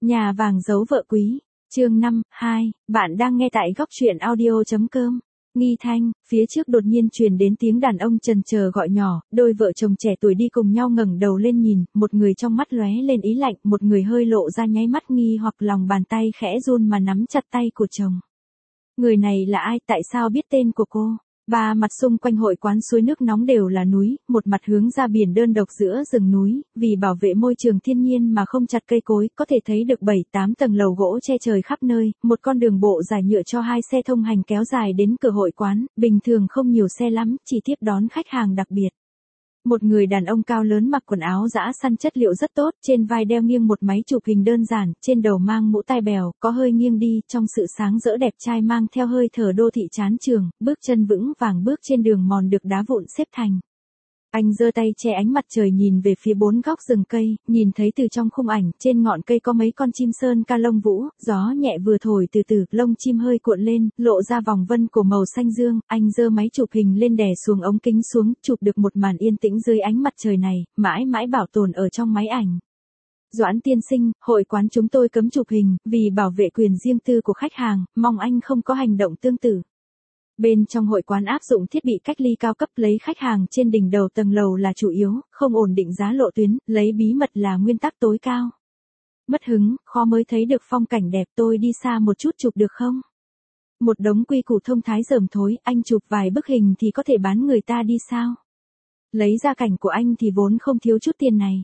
Nhà vàng giấu vợ quý, chương 5, 2, bạn đang nghe tại góc truyện audio.com. Nghi Thanh, phía trước đột nhiên truyền đến tiếng đàn ông chần chờ gọi nhỏ, đôi vợ chồng trẻ tuổi đi cùng nhau ngẩng đầu lên nhìn, một người trong mắt lóe lên ý lạnh, một người hơi lộ ra nháy mắt nghi hoặc lòng bàn tay khẽ run mà nắm chặt tay của chồng. Người này là ai, tại sao biết tên của cô? Ba mặt xung quanh hội quán suối nước nóng đều là núi, một mặt hướng ra biển đơn độc giữa rừng núi, vì bảo vệ môi trường thiên nhiên mà không chặt cây cối, có thể thấy được 7-8 tầng lầu gỗ che trời khắp nơi, một con đường bộ dài nhựa cho hai xe thông hành kéo dài đến cửa hội quán, bình thường không nhiều xe lắm, chỉ tiếp đón khách hàng đặc biệt. Một người đàn ông cao lớn mặc quần áo dã săn chất liệu rất tốt, trên vai đeo nghiêng một máy chụp hình đơn giản, trên đầu mang mũ tai bèo, có hơi nghiêng đi, trong sự sáng rỡ đẹp trai mang theo hơi thở đô thị chán trường, bước chân vững vàng bước trên đường mòn được đá vụn xếp thành. Anh giơ tay che ánh mặt trời nhìn về phía bốn góc rừng cây, nhìn thấy từ trong khung ảnh, trên ngọn cây có mấy con chim sơn ca lông vũ, gió nhẹ vừa thổi từ từ, lông chim hơi cuộn lên, lộ ra vòng vân của màu xanh dương, anh giơ máy chụp hình lên đè xuống ống kính xuống, chụp được một màn yên tĩnh dưới ánh mặt trời này, mãi mãi bảo tồn ở trong máy ảnh. Doãn tiên sinh, hội quán chúng tôi cấm chụp hình, vì bảo vệ quyền riêng tư của khách hàng, mong anh không có hành động tương tự. Bên trong hội quán áp dụng thiết bị cách ly cao cấp, lấy khách hàng trên đỉnh đầu tầng lầu là chủ yếu, không ổn định giá lộ tuyến, lấy bí mật là nguyên tắc tối cao. Mất hứng, khó mới thấy được phong cảnh đẹp, tôi đi xa một chút chụp được không? Một đống quy củ thông thái rườm thối, anh chụp vài bức hình thì có thể bán người ta đi sao? Lấy ra cảnh của anh thì vốn không thiếu chút tiền này.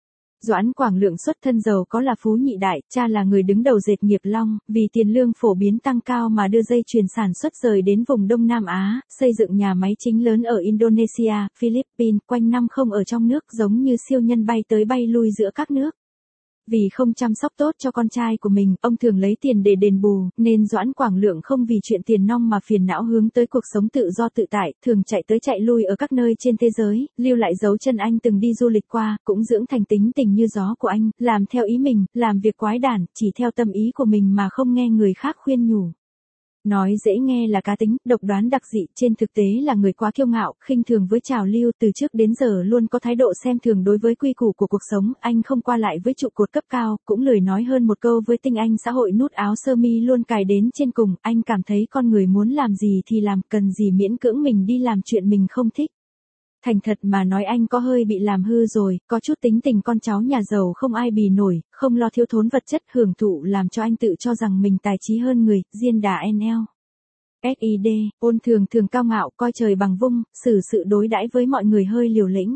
Doãn Quảng Lượng xuất thân giàu có là phú nhị đại, cha là người đứng đầu dệt nghiệp Long, vì tiền lương phổ biến tăng cao mà đưa dây chuyền sản xuất rời đến vùng Đông Nam Á, xây dựng nhà máy chính lớn ở Indonesia, Philippines, quanh năm không ở trong nước, giống như siêu nhân bay tới bay lui giữa các nước. Vì không chăm sóc tốt cho con trai của mình, ông thường lấy tiền để đền bù, nên Doãn Quảng Lượng không vì chuyện tiền nong mà phiền não, hướng tới cuộc sống tự do tự tại, thường chạy tới chạy lui ở các nơi trên thế giới, lưu lại dấu chân anh từng đi du lịch qua, cũng dưỡng thành tính tình như gió của anh, làm theo ý mình, làm việc quái đản, chỉ theo tâm ý của mình mà không nghe người khác khuyên nhủ. Nói dễ nghe là cá tính, độc đoán đặc dị, trên thực tế là người quá kiêu ngạo, khinh thường với trào lưu, từ trước đến giờ luôn có thái độ xem thường đối với quy củ của cuộc sống, anh không qua lại với trụ cột cấp cao, cũng lười nói hơn một câu với tinh anh xã hội, nút áo sơ mi luôn cài đến trên cùng, anh cảm thấy con người muốn làm gì thì làm, cần gì miễn cưỡng mình đi làm chuyện mình không thích. Thành thật mà nói anh có hơi bị làm hư rồi, có chút tính tình con cháu nhà giàu không ai bì nổi, không lo thiếu thốn vật chất, hưởng thụ làm cho anh tự cho rằng mình tài trí hơn người, diên đà NL. SID, ôn thường thường cao ngạo, coi trời bằng vung, xử sự đối đãi với mọi người hơi liều lĩnh.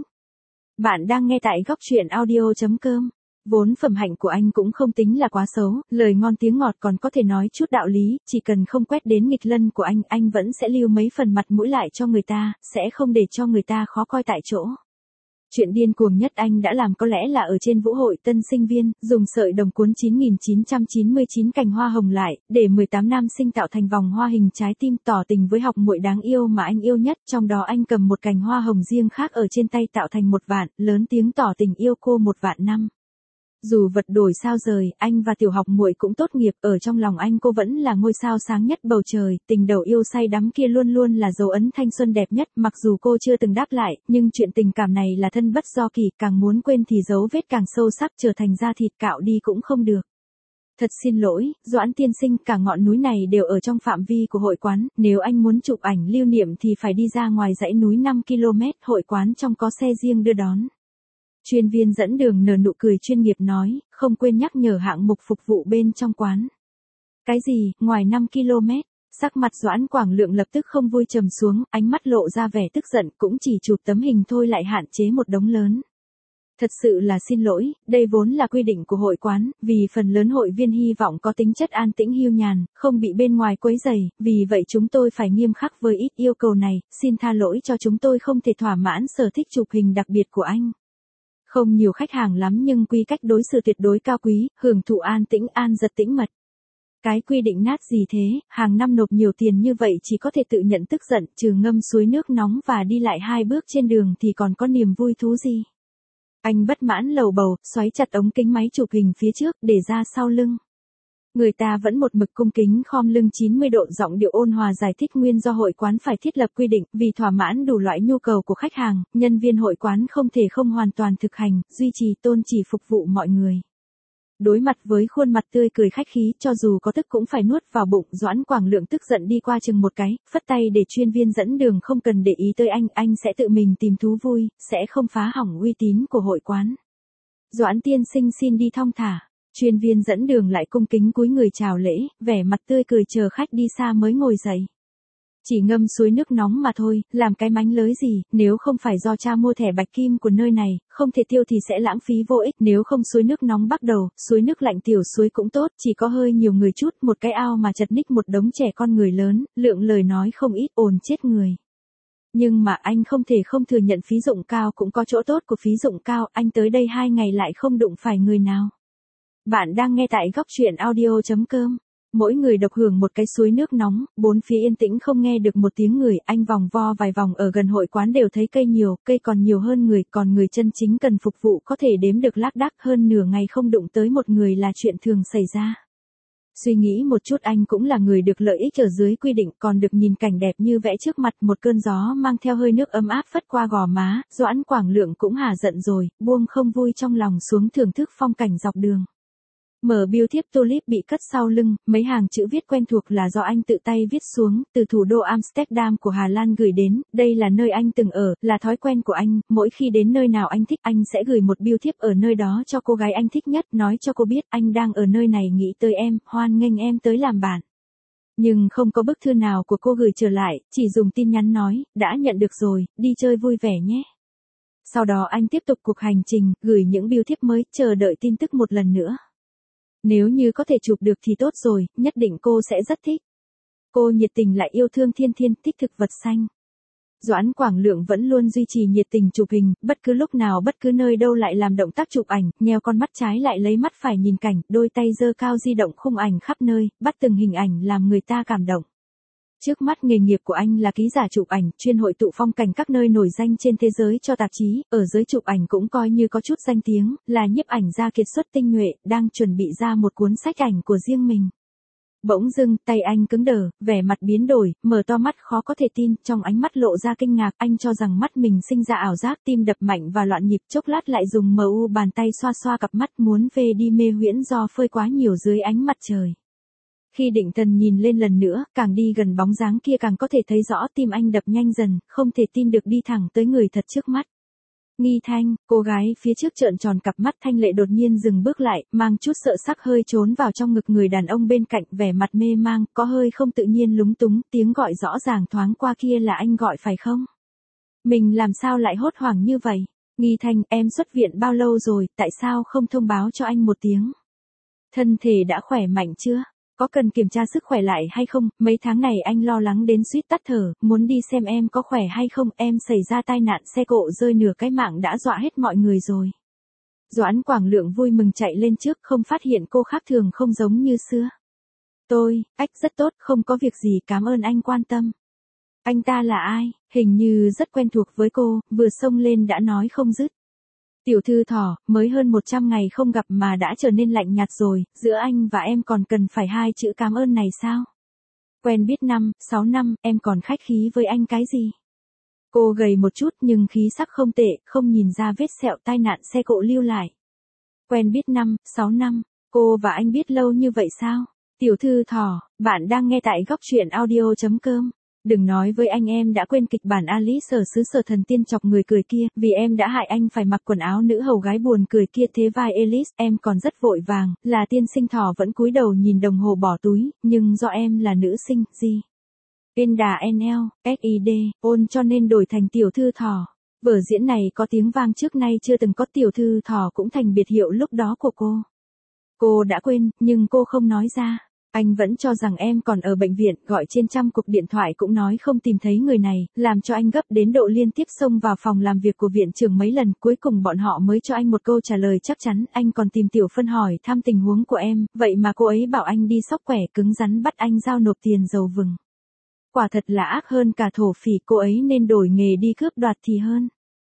Bạn đang nghe tại góc truyện audio.com. Vốn phẩm hạnh của anh cũng không tính là quá xấu, lời ngon tiếng ngọt, còn có thể nói chút đạo lý, chỉ cần không quét đến nghịch lân của anh vẫn sẽ lưu mấy phần mặt mũi lại cho người ta, sẽ không để cho người ta khó coi tại chỗ. Chuyện điên cuồng nhất anh đã làm có lẽ là ở trên vũ hội tân sinh viên, dùng sợi đồng cuốn 9.999 cành hoa hồng lại, để 18 nam sinh tạo thành vòng hoa hình trái tim, tỏ tình với học muội đáng yêu mà anh yêu nhất, trong đó anh cầm một cành hoa hồng riêng khác ở trên tay tạo thành một vạn, lớn tiếng tỏ tình yêu cô 1 vạn năm. Dù vật đổi sao rời, anh và tiểu học muội cũng tốt nghiệp, ở trong lòng anh cô vẫn là ngôi sao sáng nhất bầu trời, tình đầu yêu say đắm kia luôn luôn là dấu ấn thanh xuân đẹp nhất, mặc dù cô chưa từng đáp lại, nhưng chuyện tình cảm này là thân bất do kỳ, càng muốn quên thì dấu vết càng sâu sắc, trở thành da thịt cạo đi cũng không được. Thật xin lỗi, Doãn tiên sinh, cả ngọn núi này đều ở trong phạm vi của hội quán, nếu anh muốn chụp ảnh lưu niệm thì phải đi ra ngoài dãy núi 5 km, hội quán trong có xe riêng đưa đón. Chuyên viên dẫn đường nở nụ cười chuyên nghiệp nói, không quên nhắc nhở hạng mục phục vụ bên trong quán. Cái gì, ngoài 5 km? Sắc mặt Doãn Quảng Lượng lập tức không vui trầm xuống, ánh mắt lộ ra vẻ tức giận, cũng chỉ chụp tấm hình thôi lại hạn chế một đống lớn. Thật sự là xin lỗi, đây vốn là quy định của hội quán, vì phần lớn hội viên hy vọng có tính chất an tĩnh hiu nhàn, không bị bên ngoài quấy rầy, vì vậy chúng tôi phải nghiêm khắc với ít yêu cầu này, xin tha lỗi cho chúng tôi không thể thỏa mãn sở thích chụp hình đặc biệt của anh. Không nhiều khách hàng lắm nhưng quy cách đối xử tuyệt đối cao quý, hưởng thụ an tĩnh an giật tĩnh mật. Cái quy định nát gì thế, hàng năm nộp nhiều tiền như vậy chỉ có thể tự nhận tức giận, trừ ngâm suối nước nóng và đi lại 2 bước trên đường thì còn có niềm vui thú gì. Anh bất mãn lầu bầu, xoáy chặt ống kính máy chụp hình phía trước, để ra sau lưng. Người ta vẫn một mực cung kính khom lưng 90 độ, giọng điệu ôn hòa giải thích nguyên do hội quán phải thiết lập quy định, vì thỏa mãn đủ loại nhu cầu của khách hàng, nhân viên hội quán không thể không hoàn toàn thực hành, duy trì tôn chỉ phục vụ mọi người. Đối mặt với khuôn mặt tươi cười khách khí, cho dù có tức cũng phải nuốt vào bụng, Doãn Quảng Lượng tức giận đi qua chừng một cái, phất tay để chuyên viên dẫn đường không cần để ý tới anh sẽ tự mình tìm thú vui, sẽ không phá hỏng uy tín của hội quán. Doãn tiên sinh xin đi thong thả. Chuyên viên dẫn đường lại cung kính cúi người chào lễ, vẻ mặt tươi cười chờ khách đi xa mới ngồi dậy. Chỉ ngâm suối nước nóng mà thôi, làm cái mánh lới gì, nếu không phải do cha mua thẻ bạch kim của nơi này, không thể tiêu thì sẽ lãng phí vô ích, nếu không suối nước nóng bắt đầu, suối nước lạnh tiểu suối cũng tốt, chỉ có hơi nhiều người chút, một cái ao mà chật ních một đống trẻ con người lớn, lượng lời nói không ít, ồn chết người. Nhưng mà anh không thể không thừa nhận phí dụng cao cũng có chỗ tốt của phí dụng cao, anh tới đây 2 ngày lại không đụng phải người nào. Bạn đang nghe tại góc truyện audio.com. Mỗi người độc hưởng một cái suối nước nóng, bốn phía yên tĩnh không nghe được một tiếng người, anh vòng vo vài vòng ở gần hội quán đều thấy cây nhiều, cây còn nhiều hơn người, còn người chân chính cần phục vụ có thể đếm được lác đác, hơn nửa ngày không đụng tới một người là chuyện thường xảy ra. Suy nghĩ một chút, anh cũng là người được lợi ích ở dưới quy định, còn được nhìn cảnh đẹp như vẽ trước mặt, một cơn gió mang theo hơi nước ấm áp phất qua gò má, Doãn Quảng Lượng cũng hả giận rồi, buông không vui trong lòng xuống thưởng thức phong cảnh dọc đường. Mở bưu thiếp tulip bị cất sau lưng, mấy hàng chữ viết quen thuộc là do anh tự tay viết xuống, từ thủ đô Amsterdam của Hà Lan gửi đến, đây là nơi anh từng ở, là thói quen của anh, mỗi khi đến nơi nào anh thích anh sẽ gửi một bưu thiếp ở nơi đó cho cô gái anh thích nhất, nói cho cô biết anh đang ở nơi này nghĩ tới em, hoan nghênh em tới làm bạn. Nhưng không có bức thư nào của cô gửi trở lại, chỉ dùng tin nhắn nói, đã nhận được rồi, đi chơi vui vẻ nhé. Sau đó anh tiếp tục cuộc hành trình, gửi những bưu thiếp mới, chờ đợi tin tức một lần nữa. Nếu như có thể chụp được thì tốt rồi, nhất định cô sẽ rất thích. Cô nhiệt tình lại yêu thương thiên thiên, thích thực vật xanh. Doãn Quảng Lượng vẫn luôn duy trì nhiệt tình chụp hình, bất cứ lúc nào bất cứ nơi đâu lại làm động tác chụp ảnh, nheo con mắt trái lại lấy mắt phải nhìn cảnh, đôi tay giơ cao di động khung ảnh khắp nơi, bắt từng hình ảnh làm người ta cảm động. Trước mắt nghề nghiệp của anh là ký giả chụp ảnh, chuyên hội tụ phong cảnh các nơi nổi danh trên thế giới cho tạp chí, ở giới chụp ảnh cũng coi như có chút danh tiếng, là nhiếp ảnh gia kiệt xuất tinh nhuệ, đang chuẩn bị ra một cuốn sách ảnh của riêng mình. Bỗng dưng, tay anh cứng đờ, vẻ mặt biến đổi, mở to mắt khó có thể tin, trong ánh mắt lộ ra kinh ngạc, anh cho rằng mắt mình sinh ra ảo giác, tim đập mạnh và loạn nhịp, chốc lát lại dùng mu bàn tay xoa xoa cặp mắt muốn về đi mê huyễn do phơi quá nhiều dưới ánh mặt trời. Khi định thần nhìn lên lần nữa, càng đi gần bóng dáng kia càng có thể thấy rõ tim anh đập nhanh dần, không thể tin được đi thẳng tới người thật trước mắt. Nghi Thanh, cô gái phía trước trợn tròn cặp mắt thanh lệ đột nhiên dừng bước lại, mang chút sợ sắc hơi trốn vào trong ngực người đàn ông bên cạnh, vẻ mặt mê mang, có hơi không tự nhiên lúng túng, tiếng gọi rõ ràng thoáng qua kia là anh gọi phải không? Mình làm sao lại hốt hoảng như vậy? Nghi Thanh, em xuất viện bao lâu rồi, tại sao không thông báo cho anh một tiếng? Thân thể đã khỏe mạnh chưa? Có cần kiểm tra sức khỏe lại hay không, mấy tháng này anh lo lắng đến suýt tắt thở, muốn đi xem em có khỏe hay không, em xảy ra tai nạn xe cộ rơi nửa cái mạng đã dọa hết mọi người rồi. Doãn Quảng Lượng vui mừng chạy lên trước, không phát hiện cô khác thường không giống như xưa. Ách rất tốt, không có việc gì, cảm ơn anh quan tâm. Anh ta là ai, hình như rất quen thuộc với cô, vừa xông lên đã nói không dứt. Tiểu thư Thỏ, mới hơn 100 ngày không gặp mà đã trở nên lạnh nhạt rồi, giữa anh và em còn cần phải 2 chữ cảm ơn này sao? Quen biết 6 năm, em còn khách khí với anh cái gì? Cô gầy một chút nhưng khí sắc không tệ, không nhìn ra vết sẹo tai nạn xe cộ lưu lại. Quen biết 6 năm, cô và anh biết lâu như vậy sao? Tiểu thư Thỏ, bạn đang nghe tại góc truyện audio.com. Đừng nói với anh em đã quên kịch bản Alice ở xứ sở thần tiên chọc người cười kia, vì em đã hại anh phải mặc quần áo nữ hầu gái buồn cười kia thế vai Alice, em còn rất vội vàng, là tiên sinh Thỏ vẫn cúi đầu nhìn đồng hồ bỏ túi, nhưng do em là nữ sinh, gì? Enda NL, SID, ôn cho nên đổi thành tiểu thư Thỏ. Vở diễn này có tiếng vang trước nay chưa từng có, tiểu thư Thỏ cũng thành biệt hiệu lúc đó của cô. Cô đã quên, nhưng cô không nói ra. Anh vẫn cho rằng em còn ở bệnh viện, gọi trên trăm cuộc điện thoại cũng nói không tìm thấy người này, làm cho anh gấp đến độ liên tiếp xông vào phòng làm việc của viện trưởng mấy lần, cuối cùng bọn họ mới cho anh một câu trả lời chắc chắn, anh còn tìm Tiểu Phân hỏi thăm tình huống của em, vậy mà cô ấy bảo anh đi sóc quẻ, cứng rắn bắt anh giao nộp tiền dầu vừng. Quả thật là ác hơn cả thổ phỉ, cô ấy nên đổi nghề đi cướp đoạt thì hơn.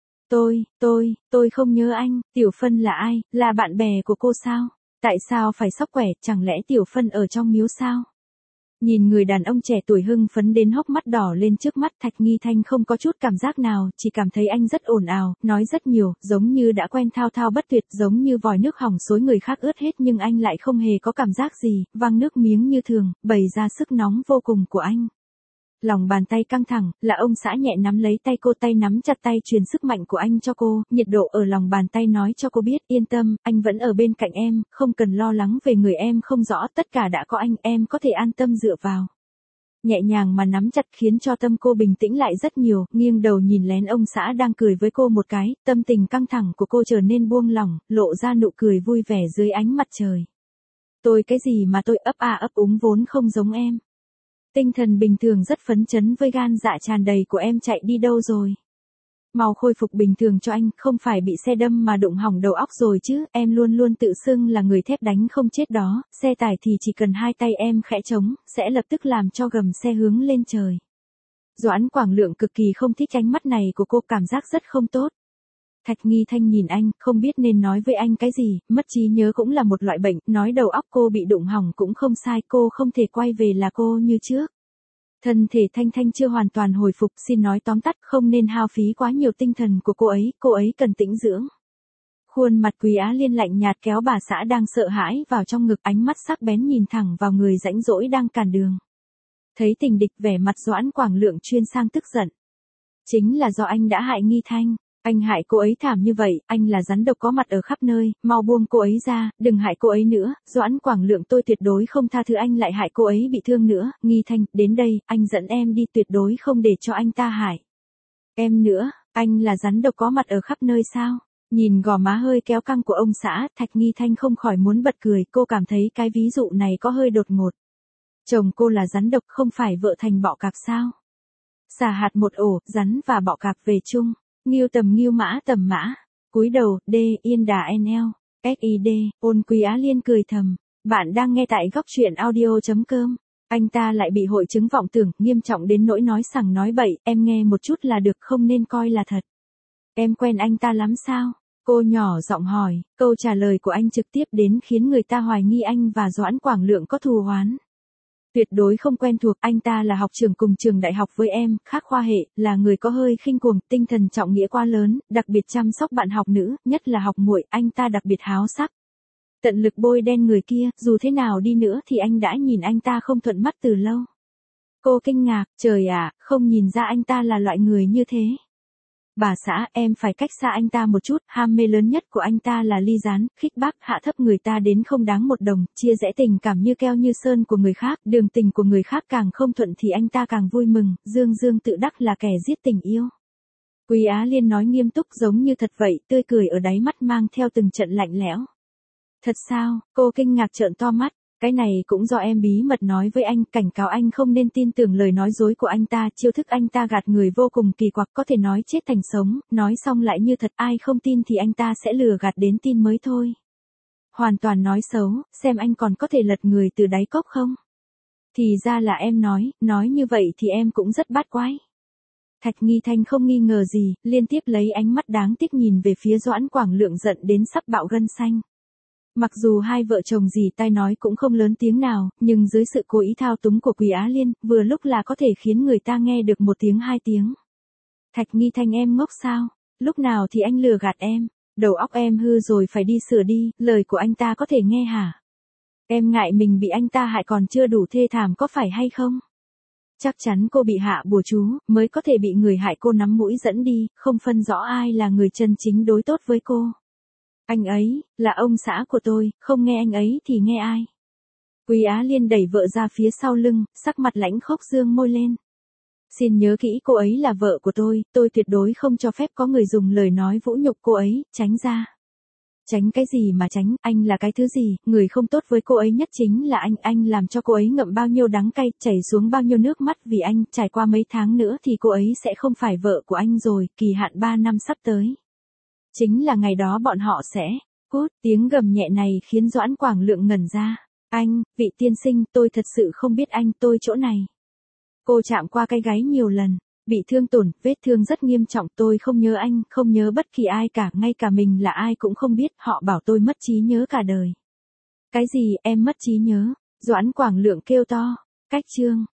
Tôi không nhớ anh, Tiểu Phân là ai, là bạn bè của cô sao? Tại sao phải sóc quẻ, chẳng lẽ Tiểu Phân ở trong miếu sao? Nhìn người đàn ông trẻ tuổi hưng phấn đến hốc mắt đỏ lên trước mắt, Thạch Nghi Thanh không có chút cảm giác nào, chỉ cảm thấy anh rất ồn ào, nói rất nhiều, giống như đã quen thao thao bất tuyệt, giống như vòi nước hỏng xối người khác ướt hết, nhưng anh lại không hề có cảm giác gì, văng nước miếng như thường, bày ra sức nóng vô cùng của anh. Lòng bàn tay căng thẳng, là ông xã nhẹ nắm lấy tay cô, tay nắm chặt tay truyền sức mạnh của anh cho cô, nhiệt độ ở lòng bàn tay nói cho cô biết, yên tâm, anh vẫn ở bên cạnh em, không cần lo lắng về người em không rõ, tất cả đã có anh, em có thể an tâm dựa vào. Nhẹ nhàng mà nắm chặt khiến cho tâm cô bình tĩnh lại rất nhiều, nghiêng đầu nhìn lén ông xã đang cười với cô một cái, tâm tình căng thẳng của cô trở nên buông lỏng, lộ ra nụ cười vui vẻ dưới ánh mặt trời. Tôi cái gì mà tôi ấp a ấp úng vốn không giống em. Tinh thần bình thường rất phấn chấn với gan dạ tràn đầy của em chạy đi đâu rồi? Mau khôi phục bình thường cho anh, không phải bị xe đâm mà đụng hỏng đầu óc rồi chứ, em luôn luôn tự xưng là người thép đánh không chết đó, xe tải thì chỉ cần hai tay em khẽ trống, sẽ lập tức làm cho gầm xe hướng lên trời. Doãn Quảng Lượng cực kỳ không thích ánh mắt này của cô, cảm giác rất không tốt. Thạch Nghi Thanh nhìn anh, không biết nên nói với anh cái gì, mất trí nhớ cũng là một loại bệnh, nói đầu óc cô bị đụng hỏng cũng không sai, cô không thể quay về là cô như trước. Thân thể Thanh Thanh chưa hoàn toàn hồi phục, xin nói tóm tắt, không nên hao phí quá nhiều tinh thần của cô ấy cần tĩnh dưỡng. Khuôn mặt Quý Á Liên lạnh nhạt kéo bà xã đang sợ hãi vào trong ngực, ánh mắt sắc bén nhìn thẳng vào người rãnh rỗi đang cản đường. Thấy tình địch, vẻ mặt Doãn Quảng Lượng chuyên sang tức giận. Chính là do anh đã hại Nghi Thanh. Anh hại cô ấy thảm như vậy, anh là rắn độc có mặt ở khắp nơi, mau buông cô ấy ra, đừng hại cô ấy nữa, Doãn Quảng Lượng tôi tuyệt đối không tha thứ anh lại hại cô ấy bị thương nữa, Nghi Thanh, đến đây, anh dẫn em đi, tuyệt đối không để cho anh ta hại. Em nữa, anh là rắn độc có mặt ở khắp nơi sao? Nhìn gò má hơi kéo căng của ông xã, Thạch Nghi Thanh không khỏi muốn bật cười, cô cảm thấy cái ví dụ này có hơi đột ngột. Chồng cô là rắn độc không phải vợ thành bọ cạp sao? Xà hạt một ổ, rắn và bọ cạp về chung. Nghiêu tầm nghiêu mã tầm mã, cúi đầu, D, yên đà NL, SID, ôn Quý Á Liên cười thầm. Bạn đang nghe tại góc truyện audio.com. Anh ta lại bị hội chứng vọng tưởng, nghiêm trọng đến nỗi nói sằng nói bậy, em nghe một chút là được không nên coi là thật. Em quen anh ta lắm sao? Cô nhỏ giọng hỏi, câu trả lời của anh trực tiếp đến khiến người ta hoài nghi anh và Doãn Quảng Lượng có thù oán. Tuyệt đối không quen thuộc, anh ta là học trưởng cùng trường đại học với em, khác khoa hệ, là người có hơi khinh cuồng, tinh thần trọng nghĩa quá lớn, đặc biệt chăm sóc bạn học nữ, nhất là học muội, anh ta đặc biệt háo sắc. Tận lực bôi đen người kia, dù thế nào đi nữa thì anh đã nhìn anh ta không thuận mắt từ lâu. Cô kinh ngạc, trời ạ, không nhìn ra anh ta là loại người như thế. Bà xã, em phải cách xa anh ta một chút, ham mê lớn nhất của anh ta là ly gián, khích bác, hạ thấp người ta đến không đáng một đồng, chia rẽ tình cảm như keo như sơn của người khác, đường tình của người khác càng không thuận thì anh ta càng vui mừng, dương dương tự đắc là kẻ giết tình yêu. Quý Á Liên nói nghiêm túc giống như thật vậy, tươi cười ở đáy mắt mang theo từng trận lạnh lẽo. Thật sao? Cô kinh ngạc trợn to mắt. Cái này cũng do em bí mật nói với anh, cảnh cáo anh không nên tin tưởng lời nói dối của anh ta, chiêu thức anh ta gạt người vô cùng kỳ quặc, có thể nói chết thành sống, nói xong lại như thật, ai không tin thì anh ta sẽ lừa gạt đến tin mới thôi. Hoàn toàn nói xấu, xem anh còn có thể lật người từ đáy cốc không? Thì ra là em nói như vậy thì em cũng rất bát quái. Thạch Nghi Thanh không nghi ngờ gì, liên tiếp lấy ánh mắt đáng tiếc nhìn về phía Doãn Quảng Lượng giận đến sắp bạo gân xanh. Mặc dù hai vợ chồng dì tai nói cũng không lớn tiếng nào, nhưng dưới sự cố ý thao túng của Quý Á Liên, vừa lúc là có thể khiến người ta nghe được một tiếng hai tiếng. Thạch Nghi Thanh em ngốc sao? Lúc nào thì anh lừa gạt em? Đầu óc em hư rồi phải đi sửa đi, lời của anh ta có thể nghe hả? Em ngại mình bị anh ta hại còn chưa đủ thê thảm có phải hay không? Chắc chắn cô bị hạ bùa chú, mới có thể bị người hại cô nắm mũi dẫn đi, không phân rõ ai là người chân chính đối tốt với cô. Anh ấy, là ông xã của tôi, không nghe anh ấy thì nghe ai? Quý Á Liên đẩy vợ ra phía sau lưng, sắc mặt lãnh khốc dương môi lên. Xin nhớ kỹ cô ấy là vợ của tôi tuyệt đối không cho phép có người dùng lời nói vũ nhục cô ấy, tránh ra. Tránh cái gì mà tránh, anh là cái thứ gì, người không tốt với cô ấy nhất chính là anh làm cho cô ấy ngậm bao nhiêu đắng cay, chảy xuống bao nhiêu nước mắt vì anh, trải qua mấy tháng nữa thì cô ấy sẽ không phải vợ của anh rồi, kỳ hạn 3 năm sắp tới. Chính là ngày đó bọn họ sẽ, cút, tiếng gầm nhẹ này khiến Doãn Quảng Lượng ngẩn ra. Anh, vị tiên sinh, tôi thật sự không biết anh, tôi chỗ này. Cô chạm qua cái gáy nhiều lần, bị thương tổn, vết thương rất nghiêm trọng, tôi không nhớ anh, không nhớ bất kỳ ai cả, ngay cả mình là ai cũng không biết, họ bảo tôi mất trí nhớ cả đời. Cái gì, em mất trí nhớ? Doãn Quảng Lượng kêu to. Cách chương